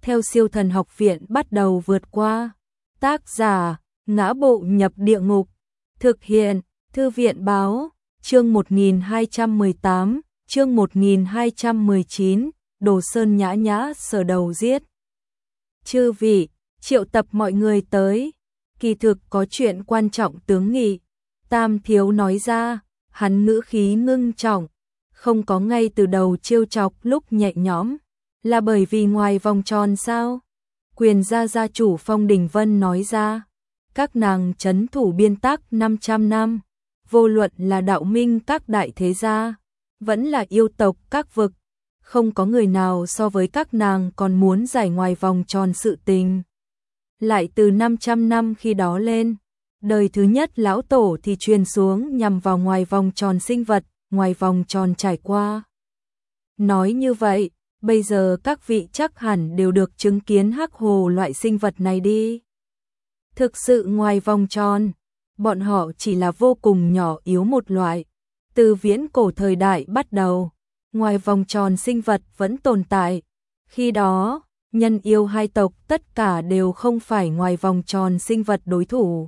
theo Siêu Thần Học Viện bắt đầu vượt qua. Tác giả: Ngã Bộ Nhập Địa Ngục. Thực hiện: Thư viện báo. Chương 1218, chương 1219, Đồ Sơn Nhã Nhã sở đầu giết. Chư vị, triệu tập mọi người tới. Kỳ thực có chuyện quan trọng tướng nghị. Tam Thiếu nói ra, hắn ngữ khí ngưng trọng, không có ngay từ đầu trêu chọc lúc nhẹ nhõm. Là bởi vì ngoài vòng tròn sao? Quyền gia gia chủ Phong Đình Vân nói ra, các nàng trấn thủ biên tác 500 năm, vô luận là đạo minh các đại thế gia, vẫn là yêu tộc các vực, không có người nào so với các nàng còn muốn giải ngoài vòng tròn sự tình. Lại từ 500 năm khi đó lên, đời thứ nhất lão tổ thì truyền xuống nhằm vào ngoài vòng tròn sinh vật, ngoài vòng tròn trải qua. Nói như vậy, bây giờ các vị chắc hẳn đều được chứng kiến hắc hồ loại sinh vật này đi. Thực sự ngoài vòng tròn, bọn họ chỉ là vô cùng nhỏ yếu một loại. Từ viễn cổ thời đại bắt đầu, ngoài vòng tròn sinh vật vẫn tồn tại. Khi đó, nhân yêu hai tộc tất cả đều không phải ngoài vòng tròn sinh vật đối thủ.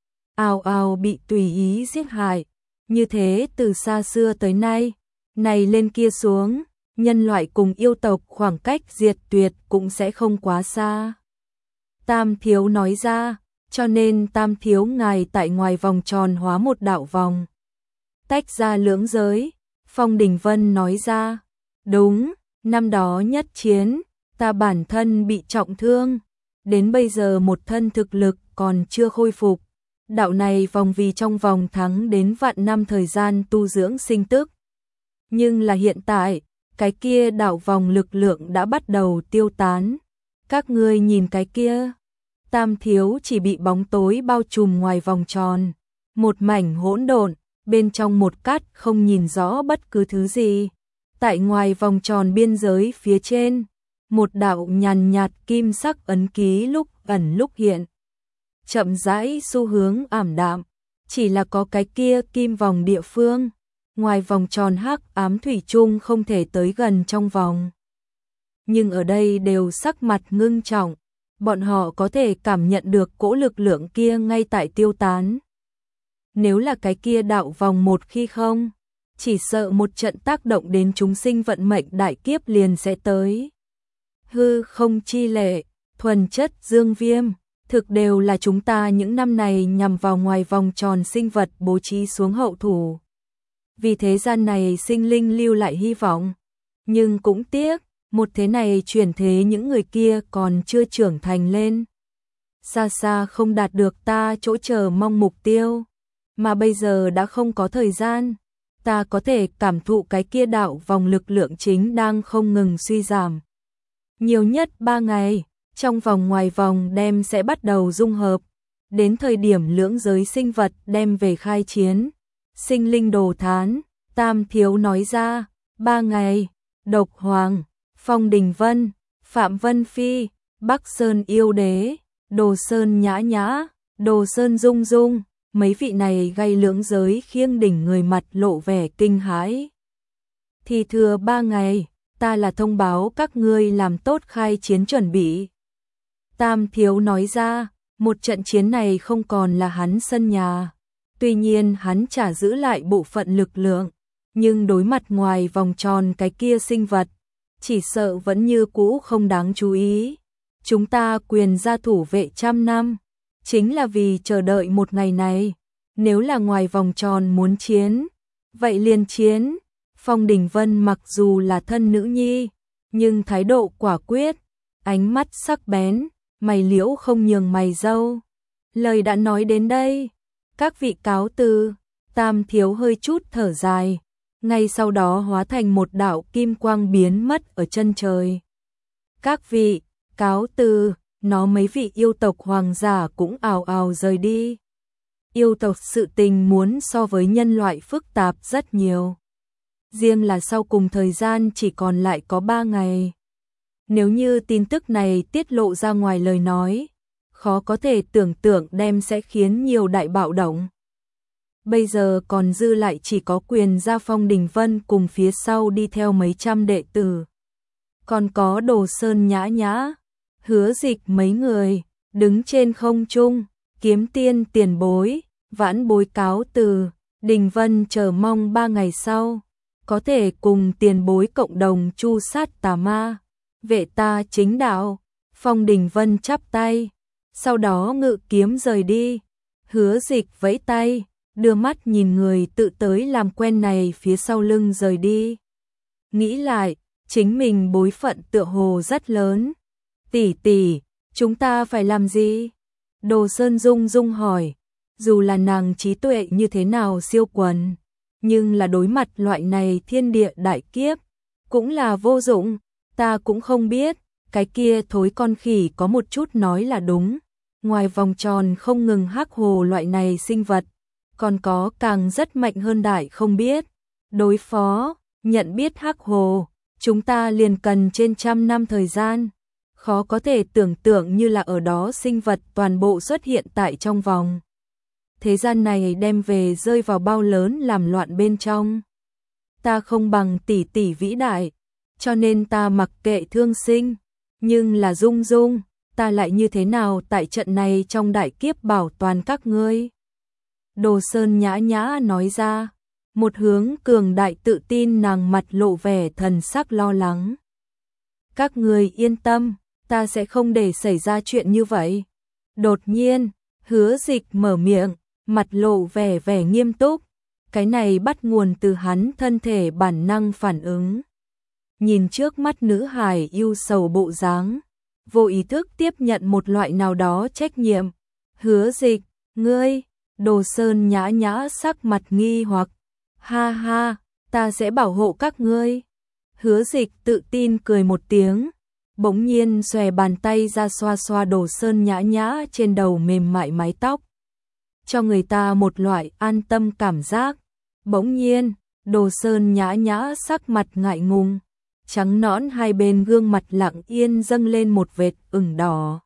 Ào ào bị tùy ý giết hại. Như thế từ xa xưa tới nay, này lên kia xuống, nhân loại cùng yêu tộc khoảng cách diệt tuyệt cũng sẽ không quá xa. Tam Thiếu nói ra, cho nên Tam Thiếu ngài tại ngoài vòng tròn hóa một đạo vòng. Tách ra lưỡng giới, Phong Đình Vân nói ra, đúng, năm đó nhất chiến, ta bản thân bị trọng thương, đến bây giờ một thân thực lực còn chưa khôi phục. Đạo này vòng vì trong vòng thắng đến vạn năm thời gian tu dưỡng sinh tức. Nhưng là hiện tại, cái kia đạo vòng lực lượng đã bắt đầu tiêu tán. Các ngươi nhìn cái kia. Tam Thiếu chỉ bị bóng tối bao trùm ngoài vòng tròn. Một mảnh hỗn độn, bên trong một cát không nhìn rõ bất cứ thứ gì. Tại ngoài vòng tròn biên giới phía trên, một đạo nhàn nhạt kim sắc ấn ký lúc ẩn lúc hiện. Chậm rãi xu hướng ảm đạm, chỉ là có cái kia kim vòng địa phương, ngoài vòng tròn hắc ám thủy chung không thể tới gần trong vòng. Nhưng ở đây đều sắc mặt ngưng trọng, bọn họ có thể cảm nhận được cỗ lực lượng kia ngay tại tiêu tán. Nếu là cái kia đạo vòng một khi không, chỉ sợ một trận tác động đến chúng sinh vận mệnh đại kiếp liền sẽ tới. Hư không chi lệ, thuần chất dương viêm, thực đều là chúng ta những năm này nhằm vào ngoài vòng tròn sinh vật bố trí xuống hậu thủ. Vì thế gian này sinh linh lưu lại hy vọng. Nhưng cũng tiếc, một thế này chuyển thế những người kia còn chưa trưởng thành lên. Xa xa không đạt được ta chỗ chờ mong mục tiêu. Mà bây giờ đã không có thời gian. Ta có thể cảm thụ cái kia đạo vòng lực lượng chính đang không ngừng suy giảm. Nhiều nhất 3 ngày. Trong vòng ngoài vòng đem sẽ bắt đầu dung hợp, đến thời điểm lưỡng giới sinh vật đem về khai chiến, sinh linh đồ thán. Tam Thiếu nói ra, 3 ngày, Độc Hoàng, Phong Đình Vân, Phạm Vân Phi, Bắc Sơn Yêu Đế, Đồ Sơn Nhã Nhã, Đồ Sơn Dung Dung, mấy vị này gây lưỡng giới khiêng đỉnh người mặt lộ vẻ kinh hãi. Thì thừa 3 ngày, ta là thông báo các ngươi làm tốt khai chiến chuẩn bị. Tam Thiếu nói ra, một trận chiến này không còn là hắn sân nhà. Tuy nhiên hắn trả giữ lại bộ phận lực lượng, nhưng đối mặt ngoài vòng tròn cái kia sinh vật, chỉ sợ vẫn như cũ không đáng chú ý. Chúng ta quyền gia thủ vệ trăm năm, chính là vì chờ đợi một ngày này. Nếu là ngoài vòng tròn muốn chiến, vậy liền chiến. Phong Đình Vân mặc dù là thân nữ nhi, nhưng thái độ quả quyết, ánh mắt sắc bén, mày liễu không nhường mày râu. Lời đã nói đến đây, các vị cáo từ. Tam Thiếu hơi chút thở dài, ngay sau đó hóa thành một đạo kim quang biến mất ở chân trời. Các vị, cáo từ. Nó mấy vị yêu tộc hoàng giả cũng ào ào rời đi. Yêu tộc sự tình muốn so với nhân loại phức tạp rất nhiều. Riêng là sau cùng thời gian chỉ còn lại có 3 ngày. Nếu như tin tức này tiết lộ ra ngoài lời nói, khó có thể tưởng tượng đem sẽ khiến nhiều đại bạo động. Bây giờ còn dư lại chỉ có quyền gia Phong Đình Vân cùng phía sau đi theo mấy trăm đệ tử. Còn có Đồ Sơn Nhã Nhã, Hứa Dịch mấy người, đứng trên không trung, Kiếm Tiên tiền bối, vãn bối cáo từ, Đình Vân chờ mong 3 ngày sau, có thể cùng tiền bối cộng đồng chu sát tà ma, vệ ta chính đạo. Phong Đình Vân chắp tay, sau đó ngự kiếm rời đi. Hứa Dịch vẫy tay, đưa mắt nhìn người tự tới làm quen này phía sau lưng rời đi. Nghĩ lại, chính mình bối phận tựa hồ rất lớn. Tỷ tỷ, chúng ta phải làm gì? Đồ Sơn Dung Dung hỏi, dù là nàng trí tuệ như thế nào siêu quần, nhưng là đối mặt loại này thiên địa đại kiếp, cũng là vô dụng, ta cũng không biết, cái kia thối con khỉ có một chút nói là đúng. Ngoài vòng tròn không ngừng hắc hồ loại này sinh vật, còn có càng rất mạnh hơn đại không biết. Đối phó, nhận biết hắc hồ, chúng ta liền cần trên 100 năm thời gian. Khó có thể tưởng tượng như là ở đó sinh vật toàn bộ xuất hiện tại trong vòng. Thế gian này đem về rơi vào bao lớn làm loạn bên trong. Ta không bằng tỷ tỷ vĩ đại, cho nên ta mặc kệ thương sinh. Nhưng là Dung Dung, ta lại như thế nào tại trận này trong đại kiếp bảo toàn các ngươi? Đồ Sơn nhã nhã nói ra, một hướng cường đại tự tin, nàng mặt lộ vẻ thần sắc lo lắng. Các ngươi yên tâm, ta sẽ không để xảy ra chuyện như vậy. Đột nhiên, Hứa Dịch mở miệng, mặt lộ vẻ nghiêm túc. Cái này bắt nguồn từ hắn thân thể bản năng phản ứng. Nhìn trước mắt nữ hài yêu sầu bộ dáng, vô ý thức tiếp nhận một loại nào đó trách nhiệm. Hứa Dịch, ngươi, Đồ Sơn nhã nhã sắc mặt nghi hoặc. Ha ha, ta sẽ bảo hộ các ngươi. Hứa Dịch tự tin cười một tiếng, bỗng nhiên xòe bàn tay ra xoa xoa Đồ Sơn nhã nhã trên đầu mềm mại mái tóc, cho người ta một loại an tâm cảm giác. Bỗng nhiên, Đồ Sơn nhã nhã sắc mặt ngại ngùng, trắng nõn hai bên gương mặt lặng yên dâng lên một vệt ửng đỏ.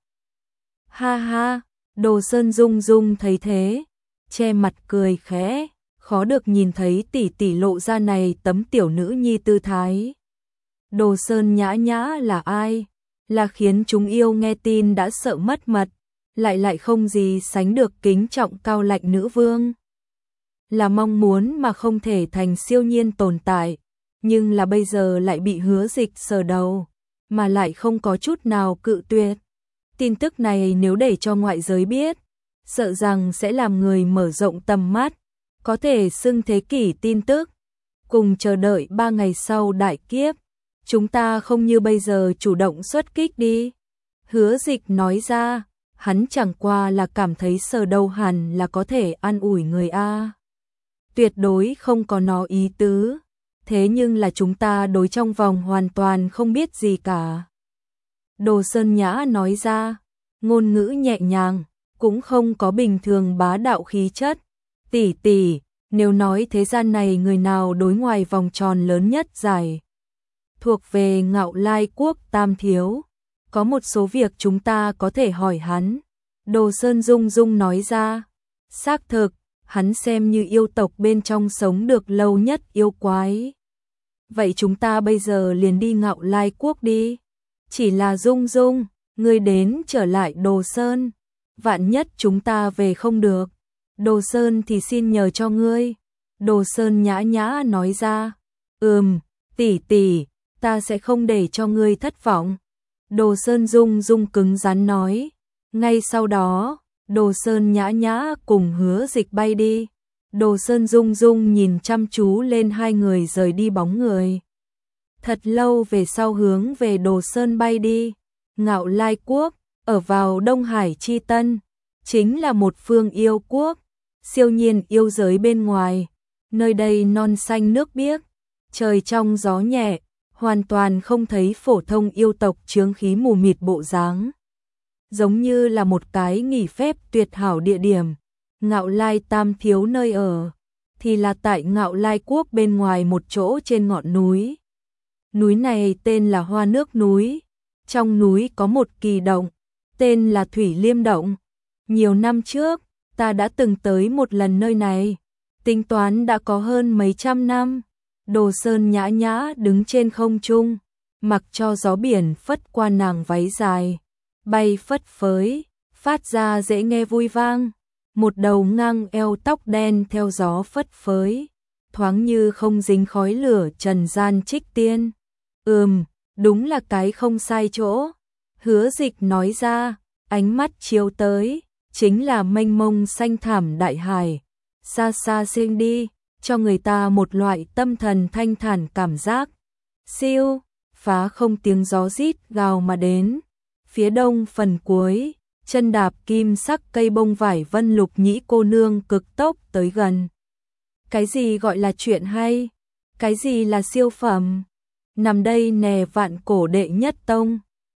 Ha ha, Đồ Sơn Dung Dung thấy thế, che mặt cười khẽ, khó được nhìn thấy tỷ tỷ lộ ra này tấm tiểu nữ nhi tư thái. Đồ Sơn nhã nhã là ai? Là khiến chúng yêu nghe tin đã sợ mất mật, lại không gì sánh được kính trọng cao lạnh nữ vương. Là mong muốn mà không thể thành siêu nhiên tồn tại, nhưng là bây giờ lại bị Hứa Dịch sờ đầu, mà lại không có chút nào cự tuyệt. Tin tức này nếu để cho ngoại giới biết, sợ rằng sẽ làm người mở rộng tầm mắt, có thể xưng thế kỷ tin tức. Cùng chờ đợi 3 ngày sau đại kiếp, chúng ta không như bây giờ chủ động xuất kích đi. Hứa Dịch nói ra, hắn chẳng qua là cảm thấy sờ đầu hẳn là có thể an ủi người a. Tuyệt đối không có nó ý tứ. Thế nhưng là chúng ta đối trong vòng hoàn toàn không biết gì cả. Đồ Sơn nhã nói ra, ngôn ngữ nhẹ nhàng, cũng không có bình thường bá đạo khí chất. Tỷ tỷ, nếu nói thế gian này người nào đối ngoài vòng tròn lớn nhất giải thuộc về Ngạo Lai Quốc Tam Thiếu, có một số việc chúng ta có thể hỏi hắn. Đồ Sơn Dung Dung nói ra, xác thực, hắn xem như yêu tộc bên trong sống được lâu nhất yêu quái. Vậy chúng ta bây giờ liền đi Ngạo Lai Quốc đi. Chỉ là Dung Dung, ngươi đến trở lại Đồ Sơn. Vạn nhất chúng ta về không được, Đồ Sơn thì xin nhờ cho ngươi. Đồ Sơn nhã nhã nói ra, tỷ tỷ, ta sẽ không để cho ngươi thất vọng. Đồ Sơn Dung Dung cứng rắn nói. Ngay sau đó, Đồ Sơn nhã nhã cùng Hứa Dịch bay đi. Đồ Sơn Dung Dung nhìn chăm chú lên hai người rời đi bóng người. Thật lâu về sau hướng về Đồ Sơn bay đi. Ngạo Lai Quốc, ở vào Đông Hải Chi Tân, chính là một phương yêu quốc, siêu nhiên yêu giới bên ngoài. Nơi đây non xanh nước biếc, trời trong gió nhẹ, hoàn toàn không thấy phổ thông yêu tộc chướng khí mù mịt bộ dáng. Giống như là một cái nghỉ phép tuyệt hảo địa điểm. Ngạo Lai Tam Thiếu nơi ở thì là tại Ngạo Lai Quốc bên ngoài một chỗ trên ngọn núi. Núi này tên là Hoa Nước núi. Trong núi có một kỳ động, tên là Thủy Liêm Động. Nhiều năm trước, ta đã từng tới một lần nơi này, tính toán đã có hơn mấy trăm năm. Đồ Sơn nhã nhã đứng trên không trung, mặc cho gió biển phất qua nàng váy dài, bay phất phới, phát ra dễ nghe vui vang, một đầu ngang eo tóc đen theo gió phất phới, thoáng như không dính khói lửa trần gian trích tiên. Đúng là cái không sai chỗ. Hứa Dịch nói ra, ánh mắt chiếu tới, chính là mênh mông xanh thẳm đại hải, xa xa xuyên đi, cho người ta một loại tâm thần thanh thản cảm giác. Siêu, phá không tiếng gió rít gào mà đến. Phía đông phần cuối, chân đạp kim sắc cây bông vải vân lục nhĩ cô nương cực tốc tới gần. Cái gì gọi là chuyện hay? Cái gì là siêu phẩm? Nằm đây nè vạn cổ đệ nhất tông.